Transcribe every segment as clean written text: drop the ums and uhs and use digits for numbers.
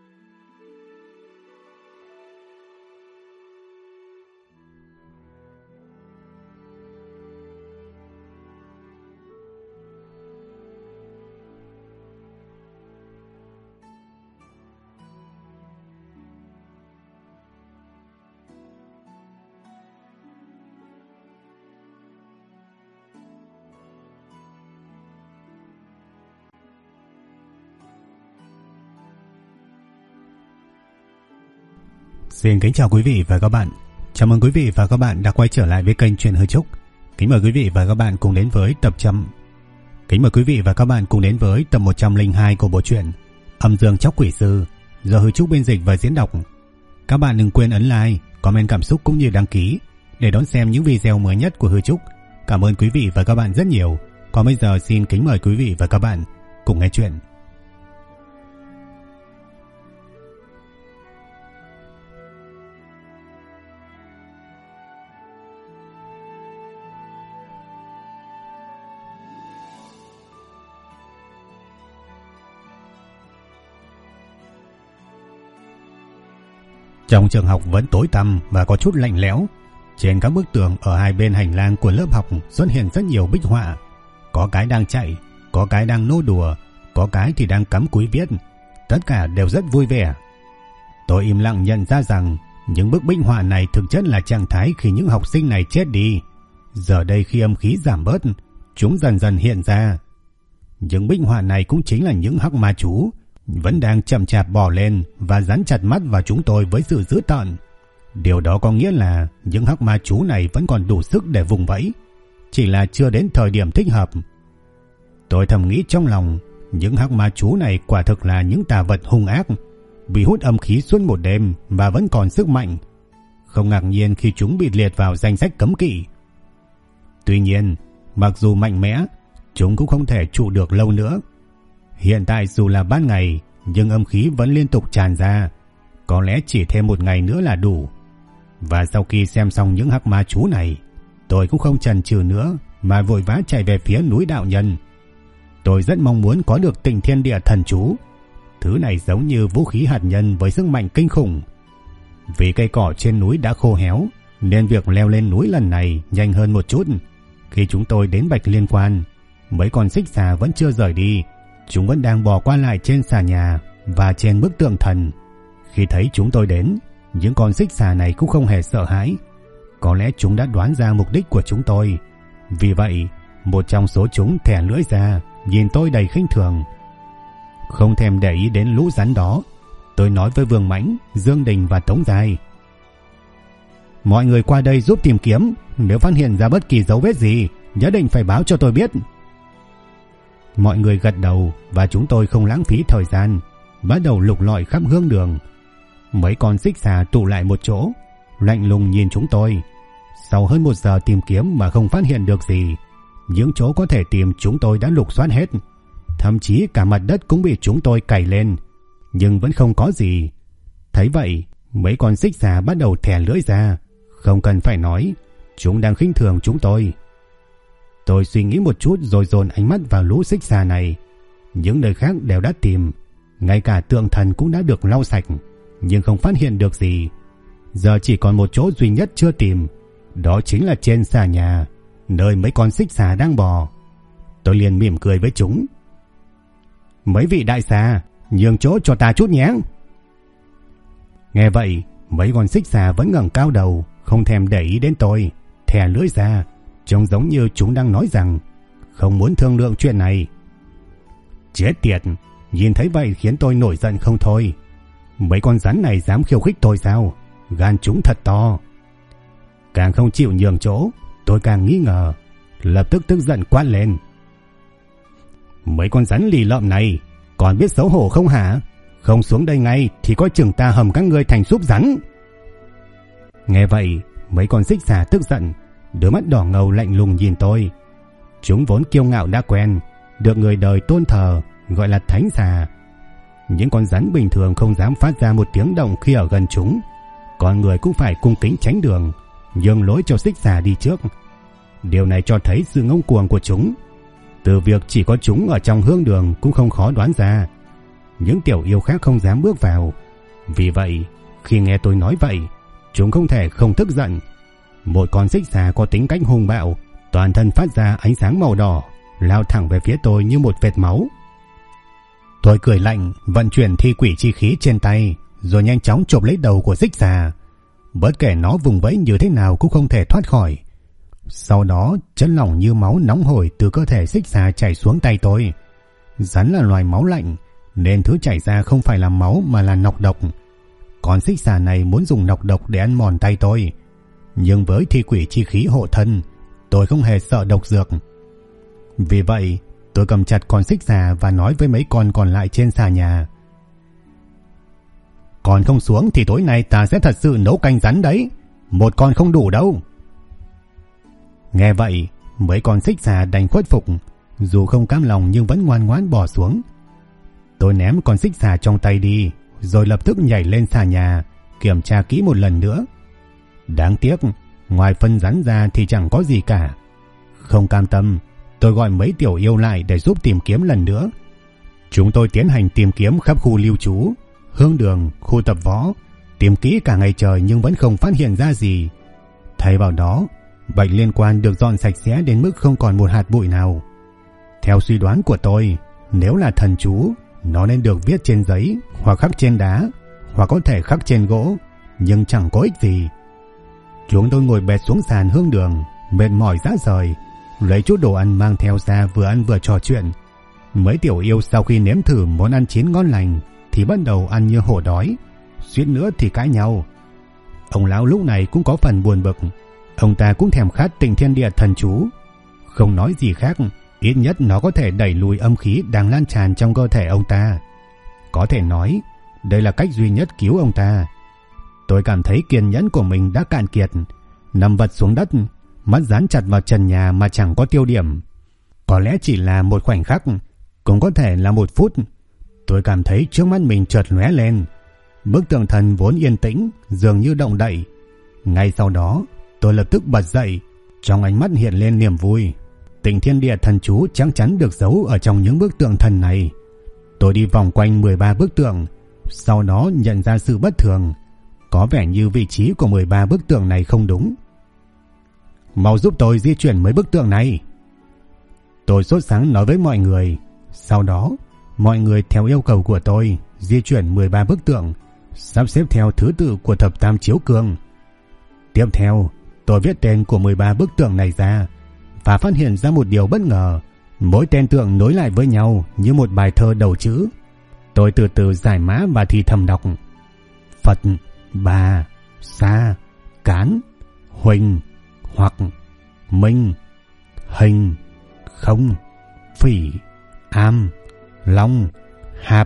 Xin kính chào quý vị và các bạn. Chào mừng quý vị và các bạn đã quay trở lại với kênh Truyện Hư Trúc. Kính mời quý vị và các bạn cùng đến với tập 102 của bộ truyện Âm Dương Chóc Quỷ Sư do Hư Trúc biên dịch và diễn đọc. Các bạn đừng quên ấn like, comment cảm xúc cũng như đăng ký để đón xem những video mới nhất của Hư Trúc. Cảm ơn quý vị và các bạn rất nhiều. Còn bây giờ xin kính mời quý vị và các bạn cùng nghe chuyện. Trong trường học vẫn tối tăm và có chút lạnh lẽo. Trên các bức tường ở hai bên hành lang của lớp học xuất hiện rất nhiều bích họa. Có cái đang chạy, có cái đang nô đùa, có cái thì đang cắm cúi viết. Tất cả đều rất vui vẻ. Tôi im lặng nhận ra rằng những bức bích họa này thực chất là trạng thái khi những học sinh này chết đi. Giờ đây khi âm khí giảm bớt, chúng dần dần hiện ra. Những bích họa này cũng chính là những hắc ma chú vẫn đang chậm chạp bò lên và dán chặt mắt vào chúng tôi với sự dữ tợn. Điều đó có nghĩa là những hắc ma chú này vẫn còn đủ sức để vùng vẫy, chỉ là chưa đến thời điểm thích hợp. Tôi thầm nghĩ trong lòng, những hắc ma chú này quả thực là những tà vật hung ác, bị hút âm khí suốt một đêm và vẫn còn sức mạnh. Không ngạc nhiên khi chúng bị liệt vào danh sách cấm kỵ. Tuy nhiên, mặc dù mạnh mẽ, chúng cũng không thể trụ được lâu nữa. Hiện tại dù là ban ngày, nhưng âm khí vẫn liên tục tràn ra. Có lẽ chỉ thêm một ngày nữa là đủ. Và sau khi xem xong những hắc ma chú này, tôi cũng không chần chừ nữa mà vội vã chạy về phía núi đạo nhân. Tôi rất mong muốn có được Tịnh Thiên Địa Thần Chú. Thứ này giống như vũ khí hạt nhân với sức mạnh kinh khủng. Vì cây cỏ trên núi đã khô héo, nên việc leo lên núi lần này nhanh hơn một chút. Khi chúng tôi đến Bạch Liên Quan, mấy con xích xà vẫn chưa rời đi. Chúng vẫn đang bò qua lại trên xà nhà và trên bức tượng thần. Khi thấy chúng tôi đến, những con xích xà này cũng không hề sợ hãi. Có lẽ chúng đã đoán ra mục đích của chúng tôi. Vì vậy, một trong số chúng thè lưỡi ra, nhìn tôi đầy khinh thường. Không thèm để ý đến lũ rắn đó, tôi nói với Vương Mãnh, Dương Đình và Tống Giai: mọi người qua đây giúp tìm kiếm. Nếu phát hiện ra bất kỳ dấu vết gì, nhất định phải báo cho tôi biết. Mọi người gật đầu và chúng tôi không lãng phí thời gian, bắt đầu lục lọi khắp hương đường. Mấy con xích xà tụ lại một chỗ, lạnh lùng nhìn chúng tôi. Sau hơn 1 giờ tìm kiếm mà không phát hiện được gì, những chỗ có thể tìm chúng tôi đã lục soát hết. Thậm chí cả mặt đất cũng bị chúng tôi cày lên, nhưng vẫn không có gì. Thấy vậy, mấy con xích xà bắt đầu thè lưỡi ra. Không cần phải nói, chúng đang khinh thường chúng tôi. Tôi suy nghĩ một chút rồi dồn ánh mắt vào lũ xích xà này. Những nơi khác đều đã tìm, ngay cả tượng thần cũng đã được lau sạch, nhưng không phát hiện được gì. Giờ chỉ còn một chỗ duy nhất chưa tìm, đó chính là trên xà nhà, nơi mấy con xích xà đang bò. Tôi liền mỉm cười với chúng: mấy vị đại xà, nhường chỗ cho ta chút nhé. Nghe vậy, mấy con xích xà vẫn ngẩng cao đầu, không thèm để ý đến tôi, thè lưỡi ra, trông giống như chúng đang nói rằng không muốn thương lượng chuyện này. Chết tiệt, nhìn thấy vậy khiến tôi nổi giận không thôi. Mấy con rắn này dám khiêu khích tôi sao? Gan chúng thật to. Càng không chịu nhường chỗ, tôi càng nghi ngờ, lập tức tức giận quát lên: mấy con rắn lì lợm này, còn biết xấu hổ không hả? Không xuống đây ngay thì coi chừng ta hầm các ngươi thành súp rắn. Nghe vậy, mấy con xích xà tức giận, đôi mắt đỏ ngầu lạnh lùng nhìn tôi. Chúng vốn kiêu ngạo đã quen, được người đời tôn thờ, gọi là thánh xà. Những con rắn bình thường không dám phát ra một tiếng động khi ở gần chúng. Con người cũng phải cung kính tránh đường, nhường lối cho xích xà đi trước. Điều này cho thấy sự ngông cuồng của chúng. Từ việc chỉ có chúng ở trong hương đường cũng không khó đoán ra. những tiểu yêu khác không dám bước vào. Vì vậy, khi nghe tôi nói vậy, chúng không thể không tức giận. Một con xích xà có tính cách hung bạo, toàn thân phát ra ánh sáng màu đỏ, lao thẳng về phía tôi như một vệt máu. Tôi cười lạnh, vận chuyển thi quỷ chi khí trên tay, rồi nhanh chóng chộp lấy đầu của xích xà. Bất kể nó vùng vẫy như thế nào cũng không thể thoát khỏi. Sau đó, chất lỏng như máu nóng hổi từ cơ thể xích xà chảy xuống tay tôi. Rắn là loài máu lạnh, nên thứ chảy ra không phải là máu mà là nọc độc. Con xích xà này muốn dùng nọc độc để ăn mòn tay tôi. Nhưng với thi quỷ chi khí hộ thân, tôi không hề sợ độc dược. Vì vậy, tôi cầm chặt con xích xà và nói với mấy con còn lại trên xà nhà: còn không xuống thì tối nay ta sẽ thật sự nấu canh rắn đấy. Một con không đủ đâu. Nghe vậy, mấy con xích xà đành khuất phục, dù không cam lòng nhưng vẫn ngoan ngoãn bỏ xuống. Tôi ném con xích xà trong tay đi, rồi lập tức nhảy lên xà nhà, kiểm tra kỹ một lần nữa. Đáng tiếc, ngoài phân rắn ra thì chẳng có gì cả. Không cam tâm, tôi gọi mấy tiểu yêu lại để giúp tìm kiếm lần nữa. Chúng tôi tiến hành tìm kiếm khắp khu lưu trú, hương đường, khu tập võ, tìm kỹ cả ngày trời nhưng vẫn không phát hiện ra gì. Thay vào đó, bệnh liên quan được dọn sạch sẽ đến mức không còn một hạt bụi nào. Theo suy đoán của tôi, nếu là thần chú, nó nên được viết trên giấy hoặc khắc trên đá, hoặc có thể khắc trên gỗ, nhưng chẳng có ích gì. Chúng tôi ngồi bệt xuống sàn hương đường, mệt mỏi rã rời, lấy chút đồ ăn mang theo ra vừa ăn vừa trò chuyện. Mấy tiểu yêu sau khi nếm thử món ăn chín ngon lành thì bắt đầu ăn như hổ đói, suýt nữa thì cãi nhau. Ông lão lúc này cũng có phần buồn bực. Ông ta cũng thèm khát Tịnh Thiên Địa thần chú. Không nói gì khác, ít nhất nó có thể đẩy lùi âm khí đang lan tràn trong cơ thể ông ta. Có thể nói, đây là cách duy nhất cứu ông ta. Tôi cảm thấy kiên nhẫn của mình đã cạn kiệt, nằm vật xuống đất, mắt dán chặt vào trần nhà mà chẳng có tiêu điểm. Có lẽ chỉ là một khoảnh khắc, cũng có thể là một phút. Tôi cảm thấy trước mắt mình chợt lóe lên. Bức tường thần vốn yên tĩnh dường như động đậy. Ngay sau đó, tôi lập tức bật dậy, trong ánh mắt hiện lên niềm vui. Tịnh Thiên Địa thần chú chắc chắn được giấu ở trong những bức tượng thần này. Tôi đi vòng quanh 13 bức tượng, sau đó nhận ra sự bất thường. Có vẻ như vị trí của 13 bức tượng này không đúng. Mau giúp tôi di chuyển mấy bức tượng này. Tôi sốt sắng nói với mọi người. Sau đó, mọi người theo yêu cầu của tôi di chuyển 13 bức tượng, sắp xếp theo thứ tự của thập tam chiếu cương. Tiếp theo, tôi viết tên của 13 bức tượng này ra và phát hiện ra một điều bất ngờ. Mỗi tên tượng nối lại với nhau như một bài thơ đầu chữ. Tôi từ từ giải mã và thì thầm đọc: Phật, Bà, Sa, Cán, Huỳnh, Hoặc, Minh, Hình, Không, Phỉ, Am, Long, Hạp.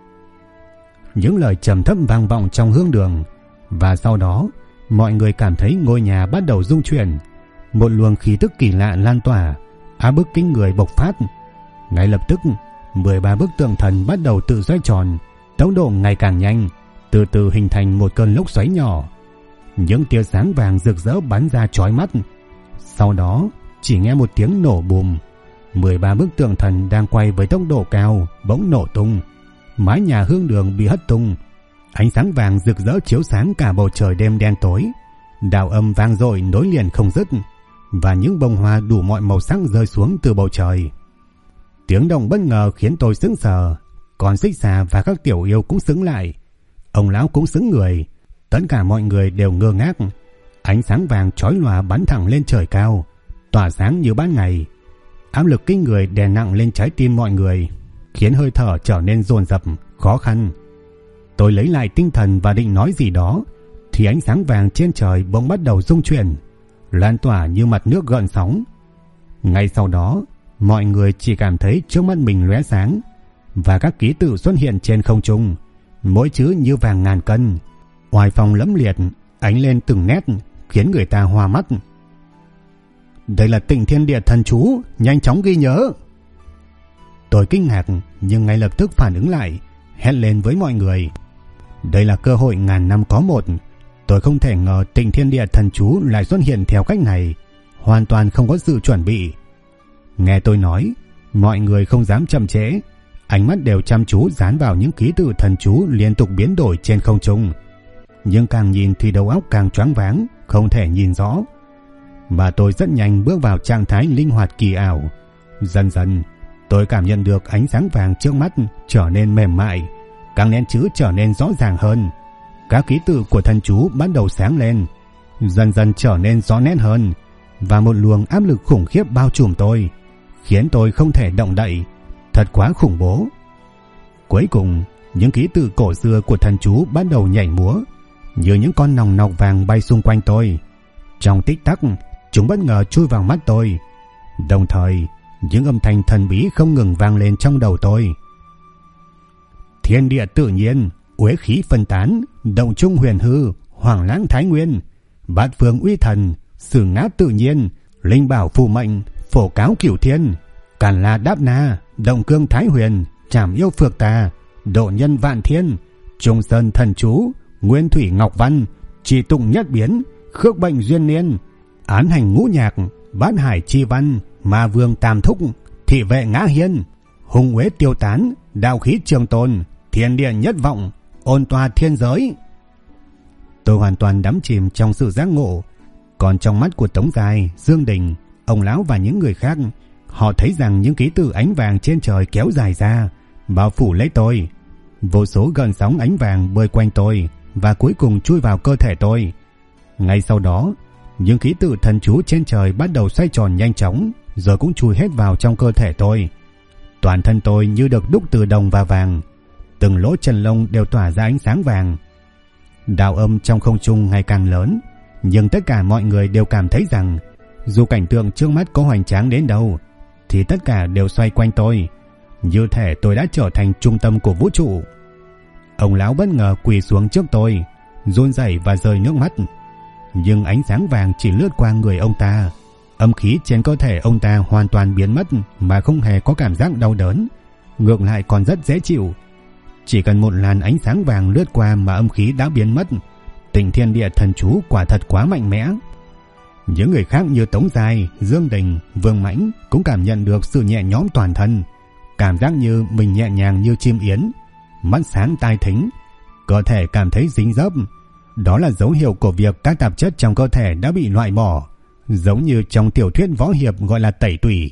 Những lời trầm thấp vang vọng trong hương đường, và sau đó mọi người cảm thấy ngôi nhà bắt đầu rung chuyển. Một luồng khí tức kỳ lạ lan tỏa, áp bức kinh người bộc phát. Ngay lập tức, 13 bức tượng thần bắt đầu tự xoay tròn, tốc độ ngày càng nhanh, từ từ hình thành một cơn lốc xoáy nhỏ. Những tia sáng vàng rực rỡ bắn ra chói mắt. Sau đó, chỉ nghe một tiếng nổ bùm. 13 bức tượng thần đang quay với tốc độ cao bỗng nổ tung. Mái nhà hương đường bị hất tung. Ánh sáng vàng rực rỡ chiếu sáng cả bầu trời đêm đen tối. Đạo âm vang dội nối liền không dứt, và những bông hoa đủ mọi màu sắc rơi xuống từ bầu trời. Tiếng động bất ngờ khiến tôi sững sờ. Còn xích xà và các tiểu yêu cũng sững lại. Ông lão cũng sững người. Tất cả mọi người đều ngơ ngác. Ánh sáng vàng chói lòa bắn thẳng lên trời cao, tỏa sáng như ban ngày. Áp lực kinh người đè nặng lên trái tim mọi người, khiến hơi thở trở nên dồn dập, khó khăn. Tôi lấy lại tinh thần và định nói gì đó, thì ánh sáng vàng trên trời bỗng bắt đầu rung chuyển, lan tỏa như mặt nước gợn sóng. Ngay sau đó, mọi người chỉ cảm thấy trước mắt mình lóe sáng, và các ký tự xuất hiện trên không trung, mỗi chữ như vàng ngàn cân, oai phong lẫm liệt, ánh lên từng nét, khiến người ta hoa mắt. Đây là Tịnh Thiên Địa thần chú, nhanh chóng ghi nhớ. Tôi kinh ngạc nhưng ngay lập tức phản ứng lại, hét lên với mọi người. Đây là cơ hội ngàn năm có một. Tôi không thể ngờ Tịnh Thiên Địa thần chú lại xuất hiện theo cách này, hoàn toàn không có sự chuẩn bị. Nghe tôi nói, mọi người không dám chậm trễ. ánh mắt đều chăm chú dán vào những ký tự thần chú liên tục biến đổi trên không trung. Nhưng càng nhìn thì đầu óc càng choáng váng, không thể nhìn rõ. Mà tôi rất nhanh bước vào trạng thái linh hoạt kỳ ảo. Dần dần, tôi cảm nhận được ánh sáng vàng trước mắt trở nên mềm mại, các nét chữ trở nên rõ ràng hơn. Các ký tự của thần chú bắt đầu sáng lên, dần dần trở nên rõ nét hơn, và một luồng áp lực khủng khiếp bao trùm tôi, khiến tôi không thể động đậy. Thật quá khủng bố. Cuối cùng, những ký tự cổ xưa của thần chú bắt đầu nhảy múa, như những con nòng nọc vàng bay xung quanh tôi. Trong tích tắc, chúng bất ngờ chui vào mắt tôi. Đồng thời, những âm thanh thần bí không ngừng vang lên trong đầu tôi. Thiên địa tự nhiên, uế khí phân tán, động trung huyền hư, hoàng lãng thái nguyên, bát phương uy thần, sử ngát tự nhiên, linh bảo phù mệnh, phổ cáo cửu thiên, càn la đáp na, động cương thái huyền, trảm yêu phược tà, độ nhân vạn thiên, trung sơn thần chú, nguyên thủy ngọc văn, trì tụng nhất biến, khước bệnh duyên niên, án hành ngũ nhạc, bát hải chi văn, ma vương tam thúc, thị vệ ngã hiên, hung uế tiêu tán, đạo khí trường tồn, thiên địa nhất vọng, ôn tòa thiên giới. Tôi hoàn toàn đắm chìm trong sự giác ngộ. Còn trong mắt của Tống Giai, Dương Đình, ông lão và những người khác, họ thấy rằng những ký tự ánh vàng trên trời kéo dài ra, bao phủ lấy tôi. Vô số gợn sóng ánh vàng bơi quanh tôi và cuối cùng chui vào cơ thể tôi. Ngay sau đó, những ký tự thần chú trên trời bắt đầu xoay tròn nhanh chóng, rồi cũng chui hết vào trong cơ thể tôi. Toàn thân tôi như được đúc từ đồng và vàng, từng lỗ chân lông đều tỏa ra ánh sáng vàng. Đạo âm trong không trung ngày càng lớn, nhưng tất cả mọi người đều cảm thấy rằng dù cảnh tượng trước mắt có hoành tráng đến đâu thì tất cả đều xoay quanh tôi, như thể tôi đã trở thành trung tâm của vũ trụ. Ông lão bất ngờ quỳ xuống trước tôi, run rẩy và rơi nước mắt. Nhưng ánh sáng vàng chỉ lướt qua người ông ta, âm khí trên cơ thể ông ta hoàn toàn biến mất mà không hề có cảm giác đau đớn, ngược lại còn rất dễ chịu. Chỉ cần một làn ánh sáng vàng lướt qua mà âm khí đã biến mất. Tình thiên địa thần chú quả thật quá mạnh mẽ. Những người khác như Tống Giai, Dương Đình, Vương Mãnh cũng cảm nhận được sự nhẹ nhõm toàn thân, cảm giác như mình nhẹ nhàng như chim yến, mắt sáng tai thính, cơ thể cảm thấy dính dấp. Đó là dấu hiệu của việc các tạp chất trong cơ thể đã bị loại bỏ, giống như trong tiểu thuyết võ hiệp gọi là tẩy tủy.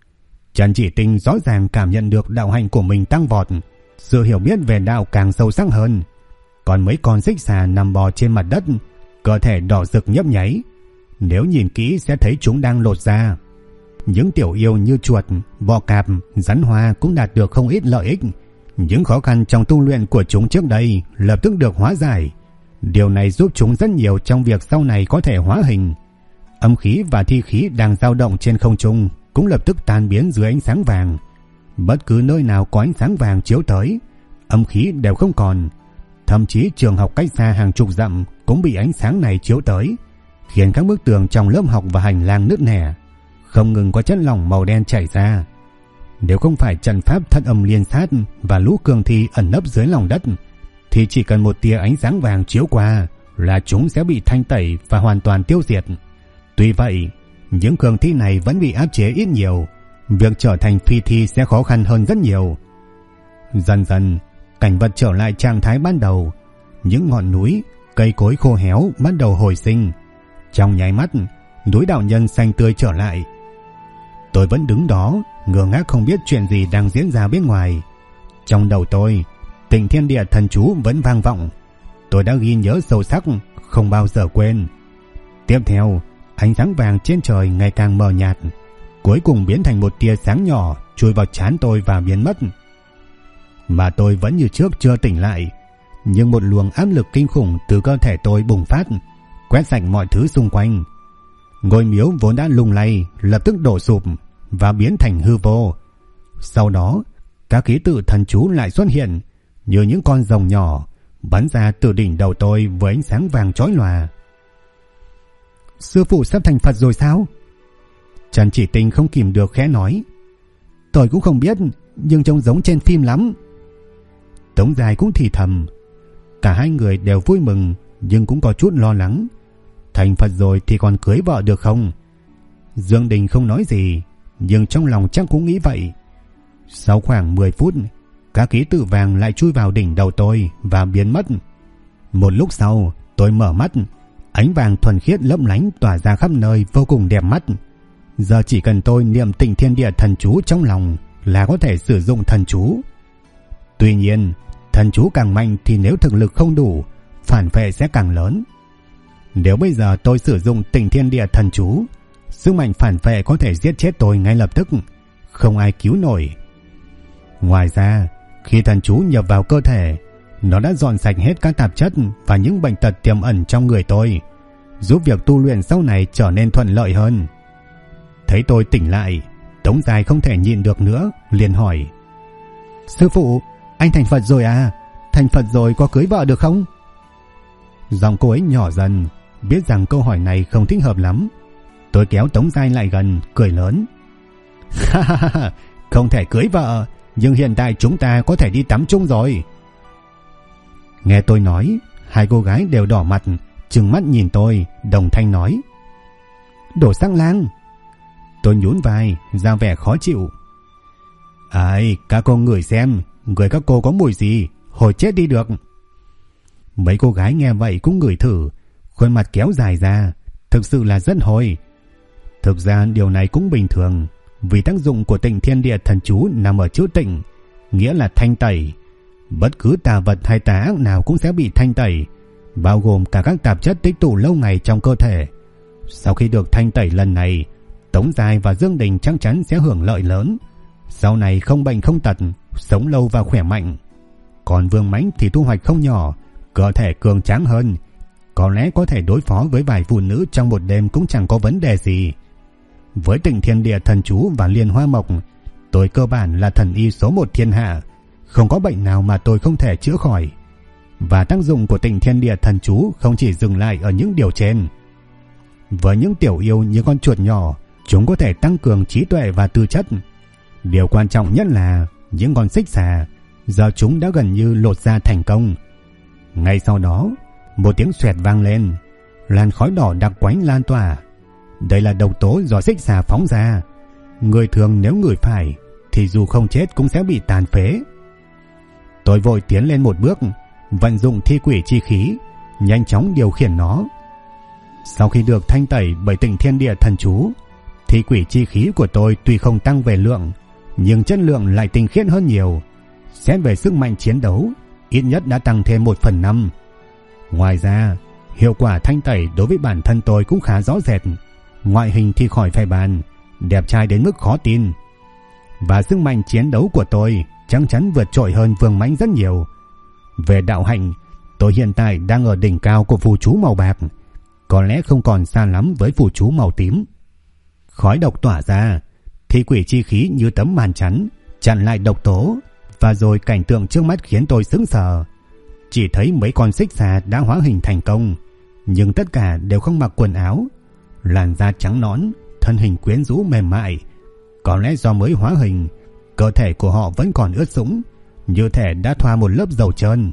Trần Chỉ Tinh rõ ràng cảm nhận được đạo hạnh của mình tăng vọt, sự hiểu biết về đạo càng sâu sắc hơn. Còn mấy con xích xà nằm bò trên mặt đất, cơ thể đỏ rực nhấp nháy, nếu nhìn kỹ sẽ thấy chúng đang lột da. Những tiểu yêu như chuột, bò cạp, rắn hoa cũng đạt được không ít lợi ích. Những khó khăn trong tu luyện của chúng trước đây lập tức được hóa giải. Điều này giúp chúng rất nhiều trong việc sau này có thể hóa hình. Âm khí và thi khí đang dao động trên không trung cũng lập tức tan biến dưới ánh sáng vàng. Bất cứ nơi nào có ánh sáng vàng chiếu tới, âm khí đều không còn. Thậm chí trường học cách xa hàng chục dặm cũng bị ánh sáng này chiếu tới, khiến các bức tường trong lớp học và hành lang nứt nẻ, không ngừng có chất lỏng màu đen chảy ra. Nếu không phải trận pháp thất âm liên sát và lũ cường thi ẩn nấp dưới lòng đất, thì chỉ cần một tia ánh sáng vàng chiếu qua là chúng sẽ bị thanh tẩy và hoàn toàn tiêu diệt. Tuy vậy, những cường thi này vẫn bị áp chế ít nhiều, việc trở thành phi thi sẽ khó khăn hơn rất nhiều. Dần dần, cảnh vật trở lại trạng thái ban đầu. Những ngọn núi, cây cối khô héo bắt đầu hồi sinh. Trong nháy mắt, núi đạo nhân xanh tươi trở lại. Tôi vẫn đứng đó, ngơ ngác không biết chuyện gì đang diễn ra bên ngoài. Trong đầu tôi, Tịnh Thiên Địa thần chú vẫn vang vọng. Tôi đã ghi nhớ sâu sắc, không bao giờ quên. Tiếp theo, ánh sáng vàng trên trời ngày càng mờ nhạt, cuối cùng biến thành một tia sáng nhỏ chui vào trán tôi và biến mất. Mà tôi vẫn như trước chưa tỉnh lại, nhưng một luồng áp lực kinh khủng từ cơ thể tôi bùng phát, quét sạch mọi thứ xung quanh. Ngôi miếu vốn đã lung lay lập tức đổ sụp và biến thành hư vô. Sau đó, các ký tự thần chú lại xuất hiện như những con rồng nhỏ bắn ra từ đỉnh đầu tôi với ánh sáng vàng chói lòa. Sư phụ sắp thành Phật rồi sao? Trần Chỉ Tinh không kìm được khẽ nói. Tôi cũng không biết, nhưng trông giống trên phim lắm. Tống Giai cũng thì thầm. Cả hai người đều vui mừng, nhưng cũng có chút lo lắng. Thành Phật rồi thì còn cưới vợ được không? Dương Đình không nói gì, nhưng trong lòng chắc cũng nghĩ vậy. Sau khoảng 10 phút, các ký tự vàng lại chui vào đỉnh đầu tôi và biến mất. Một lúc sau, tôi mở mắt, ánh vàng thuần khiết lấp lánh tỏa ra khắp nơi vô cùng đẹp mắt. Giờ chỉ cần tôi niệm Tịnh Thiên Địa thần chú trong lòng là có thể sử dụng thần chú. Tuy nhiên, thần chú càng mạnh thì nếu thực lực không đủ, phản vệ sẽ càng lớn. Nếu bây giờ tôi sử dụng Tịnh Thiên Địa thần chú, sức mạnh phản vệ có thể giết chết tôi ngay lập tức, không ai cứu nổi. Ngoài ra, khi thần chú nhập vào cơ thể, nó đã dọn sạch hết các tạp chất và những bệnh tật tiềm ẩn trong người tôi, giúp việc tu luyện sau này trở nên thuận lợi hơn. Thấy tôi tỉnh lại, Tống Giai không thể nhịn được nữa, liền hỏi: Sư phụ, anh thành Phật rồi à? Thành Phật rồi có cưới vợ được không? Giọng cô ấy nhỏ dần, biết rằng câu hỏi này không thích hợp lắm. Tôi kéo Tống Giai lại gần, cười lớn: Không thể cưới vợ, nhưng hiện tại chúng ta có thể đi tắm chung rồi. Nghe tôi nói, hai cô gái đều đỏ mặt, trừng mắt nhìn tôi, đồng thanh nói: Đồ sắc lang. Tôi nhún vai, ra vẻ khó chịu: Ai, các cô ngửi xem, người các cô có mùi gì, hồi chết đi được. Mấy cô gái nghe vậy cũng ngửi thử, khuôn mặt kéo dài ra, thực sự là rất hôi. Thực ra điều này cũng bình thường, vì tác dụng của Tịnh Thiên Địa thần chú nằm ở chữ tịnh, nghĩa là thanh tẩy. Bất cứ tà vật hay tà ác nào cũng sẽ bị thanh tẩy, bao gồm cả các tạp chất tích tụ lâu ngày trong cơ thể. Sau khi được thanh tẩy lần này, Tống Giai và Dương Đình chắc chắn sẽ hưởng lợi lớn, sau này không bệnh không tật, sống lâu và khỏe mạnh. Còn Vương Mãnh thì thu hoạch không nhỏ, cơ thể cường tráng hơn, có lẽ có thể đối phó với vài phụ nữ trong một đêm cũng chẳng có vấn đề gì. Với Tịnh Thiên Địa thần chú và Liên Hoa Mộc, tôi cơ bản là thần y số 1 thiên hạ, không có bệnh nào mà tôi không thể chữa khỏi. Và tác dụng của Tịnh Thiên Địa thần chú không chỉ dừng lại ở những điều trên. Với những tiểu yêu như con chuột nhỏ, chúng có thể tăng cường trí tuệ và tư chất. Điều quan trọng nhất là những con xích xà, giờ chúng đã gần như lột da thành công. Ngay sau đó, một tiếng xoẹt vang lên, làn khói đỏ đặc quánh lan tỏa. Đây là độc tố do xích xà phóng ra. Người thường nếu ngửi phải thì dù không chết cũng sẽ bị tàn phế. Tôi vội tiến lên một bước, vận dụng thi quỷ chi khí, nhanh chóng điều khiển nó. Sau khi được thanh tẩy bởi Tịnh Thiên Địa thần chú, thi quỷ chi khí của tôi tuy không tăng về lượng, nhưng chất lượng lại tinh khiết hơn nhiều. Xét về sức mạnh chiến đấu, ít nhất đã tăng thêm 1/5. Ngoài ra, hiệu quả thanh tẩy đối với bản thân tôi cũng khá rõ rệt. Ngoại hình thì khỏi phải bàn, đẹp trai đến mức khó tin. Và sức mạnh chiến đấu của tôi chắc chắn vượt trội hơn Vương Mãnh rất nhiều. Về đạo hạnh, tôi hiện tại đang ở đỉnh cao của phù chú màu bạc, có lẽ không còn xa lắm với phù chú màu tím. Khói độc tỏa ra, thi quỷ chi khí như tấm màn chắn chặn lại độc tố, và rồi cảnh tượng trước mắt khiến tôi sững sờ. Chỉ thấy mấy con xích xà đã hóa hình thành công, nhưng tất cả đều không mặc quần áo, làn da trắng nõn, thân hình quyến rũ mềm mại. Có lẽ do mới hóa hình, cơ thể của họ vẫn còn ướt sũng, như thể đã thoa một lớp dầu trơn.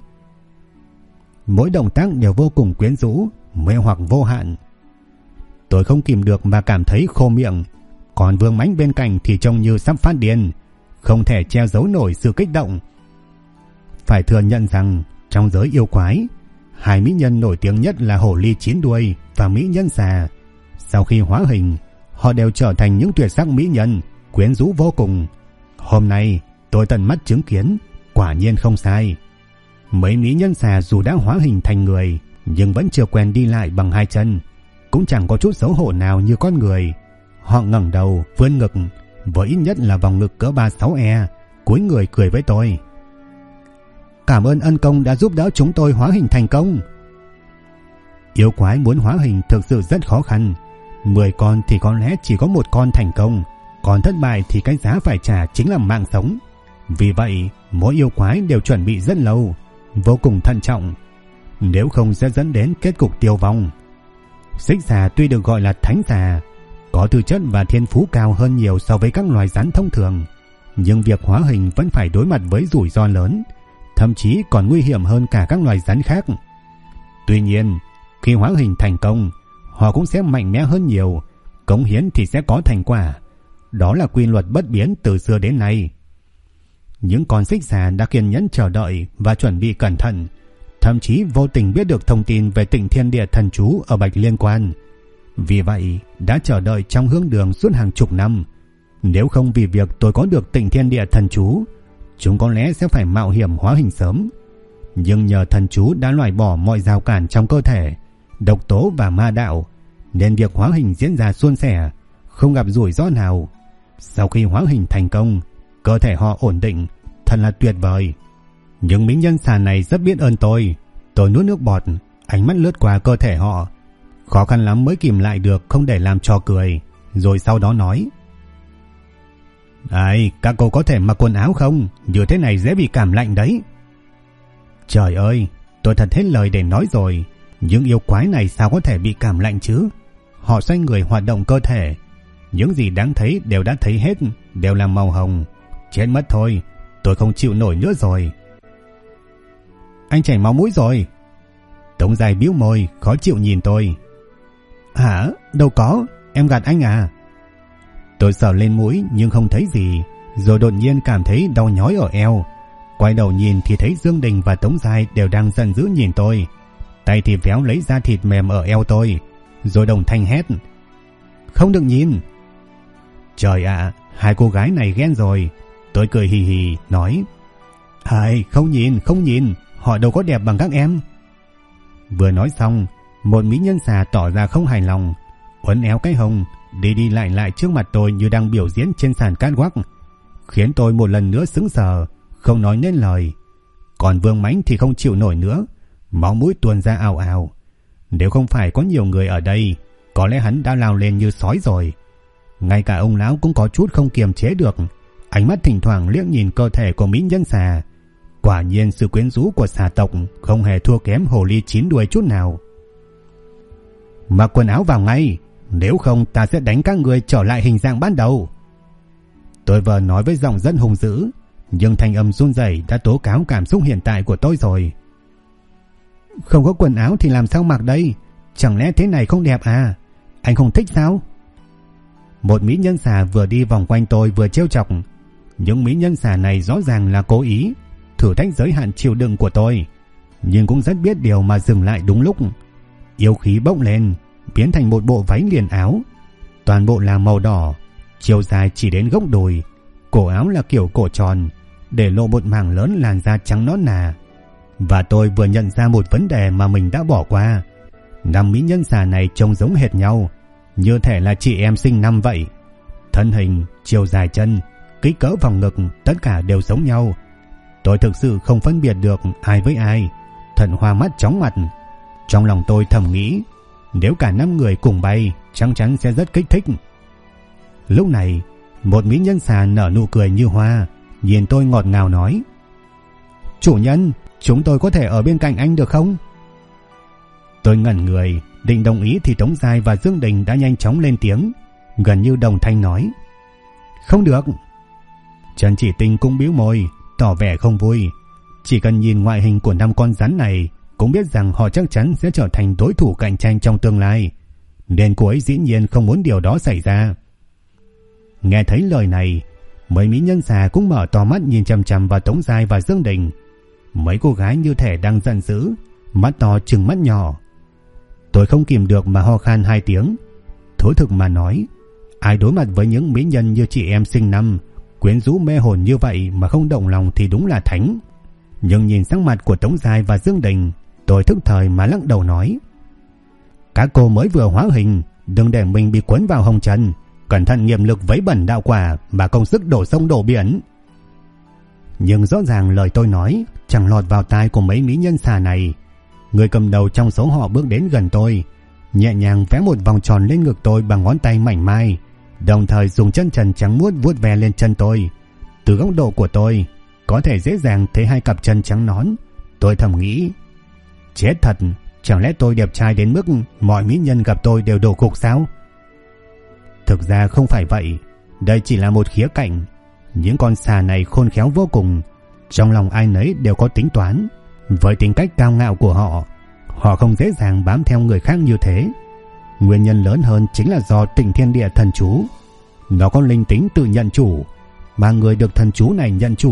Mỗi động tác đều vô cùng quyến rũ, mê hoặc vô hạn. Tôi không kìm được mà cảm thấy khô miệng, còn Vương Mãnh bên cạnh thì trông như sắp phát điên, không thể che giấu nổi sự kích động. Phải thừa nhận rằng trong giới yêu quái, hai mỹ nhân nổi tiếng nhất là Hổ Ly 9 đuôi và Mỹ Nhân Xà. Sau khi hóa hình, họ đều trở thành những tuyệt sắc mỹ nhân, quyến rũ vô cùng. Hôm nay tôi tận mắt chứng kiến, quả nhiên không sai. Mấy Mỹ Nhân Xà dù đã hóa hình thành người, nhưng vẫn chưa quen đi lại bằng hai chân, cũng chẳng có chút xấu hổ nào như con người. Họ ngẩng đầu, vươn ngực, với ít nhất là vòng ngực cỡ 36E, cúi người cười với tôi: Cảm ơn ân công đã giúp đỡ chúng tôi hóa hình thành công. Yêu quái muốn hóa hình thực sự rất khó khăn. 10 con thì có lẽ chỉ có một con thành công, còn thất bại thì cái giá phải trả chính là mạng sống. Vì vậy, mỗi yêu quái đều chuẩn bị rất lâu, vô cùng thận trọng, nếu không sẽ dẫn đến kết cục tiêu vong. Xích xà tuy được gọi là thánh xà, có tư chất và thiên phú cao hơn nhiều so với các loài rắn thông thường, nhưng việc hóa hình vẫn phải đối mặt với rủi ro lớn, thậm chí còn nguy hiểm hơn cả các loài rắn khác. Tuy nhiên, khi hóa hình thành công, họ cũng sẽ mạnh mẽ hơn nhiều, cống hiến thì sẽ có thành quả. Đó là quy luật bất biến từ xưa đến nay. những con xích xà đã kiên nhẫn chờ đợi và chuẩn bị cẩn thận, thậm chí vô tình biết được thông tin về Tịnh Thiên Địa Thần Chú ở Bạch Liên Quan. Vì vậy đã chờ đợi trong hướng đường suốt hàng chục năm. Nếu không vì việc tôi có được Tịnh Thiên Địa Thần Chú, chúng có lẽ sẽ phải mạo hiểm hóa hình sớm. Nhưng nhờ thần chú đã loại bỏ mọi rào cản trong cơ thể, độc tố và ma đạo, nên việc hóa hình diễn ra suôn sẻ, không gặp rủi ro nào. Sau khi hóa hình thành công, cơ thể họ ổn định, thật là tuyệt vời. Những mỹ nhân xà này rất biết ơn tôi. Tôi nuốt nước bọt, ánh mắt lướt qua cơ thể họ, khó khăn lắm mới kìm lại được không để làm trò cười, rồi sau đó nói: các cô có thể mặc quần áo không? Như thế này dễ bị cảm lạnh đấy. Trời ơi, tôi thật hết lời để nói rồi. Những yêu quái này sao có thể bị cảm lạnh chứ? Họ xoay người hoạt động cơ thể. Những gì đáng thấy đều đã thấy hết, đều là màu hồng. Chết mất thôi, tôi không chịu nổi nữa rồi. Anh chảy máu mũi rồi. Tống Giai bĩu môi, khó chịu nhìn tôi. Hả? Đâu có, em gạt anh à? Tôi sờ lên mũi nhưng không thấy gì, rồi đột nhiên cảm thấy đau nhói ở eo. Quay đầu nhìn thì thấy Dương Đình và Tống Giai đều đang giận dữ nhìn tôi. Tay thì véo lấy da thịt mềm ở eo tôi, rồi đồng thanh hét: Không được nhìn. Trời ạ, hai cô gái này ghen rồi. Tôi cười hì hì nói: Không nhìn, họ đâu có đẹp bằng các em. Vừa nói xong, một mỹ nhân xà tỏ ra không hài lòng, uốn éo cái hông, đi lại trước mặt tôi như đang biểu diễn trên sàn catwalk, khiến tôi một lần nữa sững sờ, không nói nên lời. Còn Vương Mãnh thì không chịu nổi nữa, máu mũi tuôn ra ào ào. Nếu không phải có nhiều người ở đây, có lẽ hắn đã lao lên như sói rồi. Ngay cả ông lão cũng có chút không kiềm chế được, ánh mắt thỉnh thoảng liếc nhìn cơ thể của mỹ nhân xà. Quả nhiên sự quyến rũ của xà tộc không hề thua kém hồ ly 9 đuôi chút nào. Mặc quần áo vào ngay, nếu không ta sẽ đánh các người trở lại hình dạng ban đầu. Tôi vừa nói với giọng rất hung dữ, nhưng thanh âm run rẩy đã tố cáo cảm xúc hiện tại của tôi rồi. Không có quần áo thì làm sao mặc đây? Chẳng lẽ thế này không đẹp à? Anh không thích sao? Một mỹ nhân xà vừa đi vòng quanh tôi vừa trêu chọc. Những mỹ nhân xà này rõ ràng là cố ý thử thách giới hạn chịu đựng của tôi, nhưng cũng rất biết điều mà dừng lại đúng lúc. Yêu khí bốc lên, biến thành một bộ váy liền áo, toàn bộ là màu đỏ, chiều dài chỉ đến gốc đùi, cổ áo là kiểu cổ tròn, để lộ một mảng lớn làn da trắng nõn nà. Và tôi vừa nhận ra một vấn đề mà mình đã bỏ qua. Năm mỹ nhân xà này trông giống hệt nhau, như thể là chị em sinh năm vậy. Thân hình, chiều dài chân, kích cỡ vòng ngực, tất cả đều giống nhau. Tôi thực sự không phân biệt được ai với ai, thật hoa mắt chóng mặt. Trong lòng tôi thầm nghĩ, nếu cả 5 người cùng bay, chắc chắn sẽ rất kích thích. Lúc này, một mỹ nhân xà nở nụ cười như hoa, nhìn tôi ngọt ngào nói: Chủ nhân, chúng tôi có thể ở bên cạnh anh được không? Tôi ngẩn người, định đồng ý thì Tống Giai và Dương Đình đã nhanh chóng lên tiếng, gần như đồng thanh nói: Không được. Trần Chỉ Tinh cũng bĩu môi, tỏ vẻ không vui. Chỉ cần nhìn ngoại hình của 5 con rắn này cũng biết rằng họ chắc chắn sẽ trở thành đối thủ cạnh tranh trong tương lai, nên cô ấy dĩ nhiên không muốn điều đó xảy ra. Nghe thấy lời này, mấy mỹ nhân xà cũng mở to mắt nhìn chằm chằm vào Tống Giai và Dương Đình. Mấy cô gái như thể đang giận dữ, mắt to trừng mắt nhỏ. Tôi không kìm được mà ho khan 2 tiếng. Thú thực mà nói, ai đối mặt với những mỹ nhân như chị em sinh năm, quyến rũ mê hồn như vậy mà không động lòng thì đúng là thánh. Nhưng nhìn sắc mặt của Tống Giai và Dương Đình, tôi thức thời mà lắc đầu nói: Các cô mới vừa hóa hình, đừng để mình bị cuốn vào hồng trần, cẩn thận nghiệp lực vấy bẩn đạo quả mà công sức đổ sông đổ biển. Nhưng rõ ràng lời tôi nói chẳng lọt vào tai của mấy mỹ nhân xà này. Người cầm đầu trong số họ bước đến gần tôi, nhẹ nhàng vẽ một vòng tròn lên ngực tôi bằng ngón tay mảnh mai, đồng thời dùng chân trần trắng muốt vuốt ve lên chân tôi. Từ góc độ của tôi, có thể dễ dàng thấy 2 cặp chân trắng nõn. Tôi thầm nghĩ, chết thật, chẳng lẽ tôi đẹp trai đến mức mọi mỹ nhân gặp tôi đều đổ gục sao? Thực ra không phải vậy, đây chỉ là một khía cạnh. Những con xà này khôn khéo vô cùng, trong lòng ai nấy đều có tính toán. Với tính cách cao ngạo của họ, họ không dễ dàng bám theo người khác như thế. Nguyên nhân lớn hơn chính là do Tịnh Thiên Địa Thần Chú. Nó có linh tính tự nhận chủ, mà người được thần chú này nhận chủ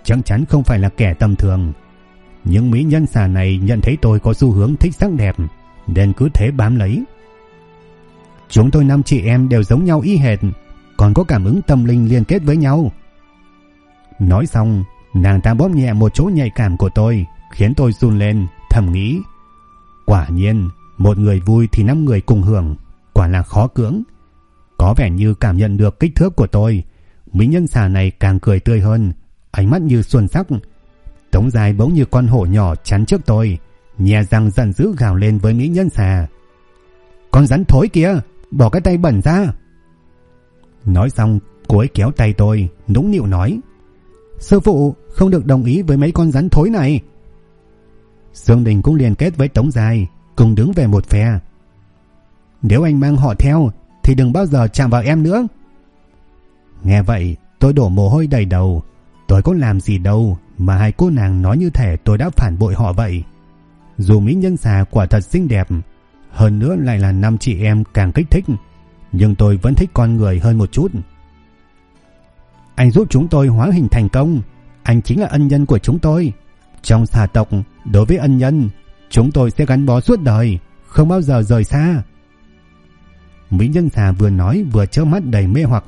chắc chắn không phải là kẻ tầm thường. Những mỹ nhân xà này nhận thấy tôi có xu hướng thích sắc đẹp nên cứ thế bám lấy. Chúng tôi 5 chị em đều giống nhau y hệt, còn có cảm ứng tâm linh liên kết với nhau. Nói xong, nàng ta bóp nhẹ một chỗ nhạy cảm của tôi, khiến tôi run lên, thầm nghĩ. Quả nhiên, một người vui thì 5 người cùng hưởng, quả là khó cưỡng. Có vẻ như cảm nhận được kích thước của tôi, mỹ nhân xà này càng cười tươi hơn, ánh mắt như xuân sắc. Tống Giai bỗng như con hổ nhỏ chắn trước tôi, nhè răng giận dữ gào lên với mỹ nhân xà. Con rắn thối kia, bỏ cái tay bẩn ra. Nói xong, cô ấy kéo tay tôi, nũng nịu nói. Sư phụ không được đồng ý với mấy con rắn thối này. Dương Đình cũng liên kết với Tống Giai, cùng đứng về một phe. Nếu anh mang họ theo thì đừng bao giờ chạm vào em nữa. Nghe vậy tôi đổ mồ hôi đầy đầu. Tôi có làm gì đâu mà hai cô nàng nói như thể tôi đã phản bội họ vậy. Dù mỹ nhân xà quả thật xinh đẹp, hơn nữa lại là 5 chị em càng kích thích, nhưng tôi vẫn thích con người hơn một chút. Anh giúp chúng tôi hóa hình thành công, anh chính là ân nhân của chúng tôi. Trong xà tộc, đối với ân nhân, chúng tôi sẽ gắn bó suốt đời, không bao giờ rời xa. Mỹ nhân xà vừa nói vừa chớp mắt đầy mê hoặc.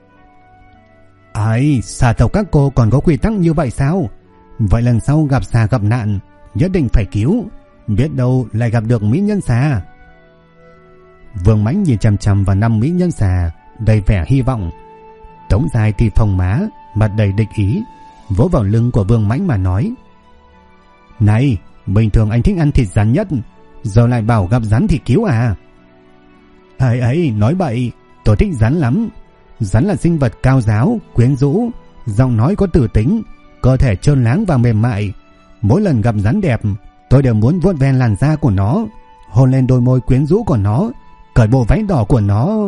Ai, xà tộc các cô còn có quy tắc như vậy sao? Vậy lần sau gặp xà gặp nạn, nhất định phải cứu, biết đâu lại gặp được mỹ nhân xà. Vương Mãnh nhìn chằm chằm vào 5 mỹ nhân xà, đầy vẻ hy vọng. Tống Giai thì phồng má, mặt đầy địch ý, vỗ vào lưng của Vương Mãnh mà nói. Này, bình thường anh thích ăn thịt rắn nhất, giờ lại bảo gặp rắn thì cứu à? Ấy, nói bậy, tôi thích rắn lắm. Rắn là sinh vật cao giáo, quyến rũ, giọng nói có tử tính, cơ thể trơn láng và mềm mại. Mỗi lần gặp rắn đẹp, tôi đều muốn vuốt ve làn da của nó, hôn lên đôi môi quyến rũ của nó, cởi bộ váy đỏ của nó.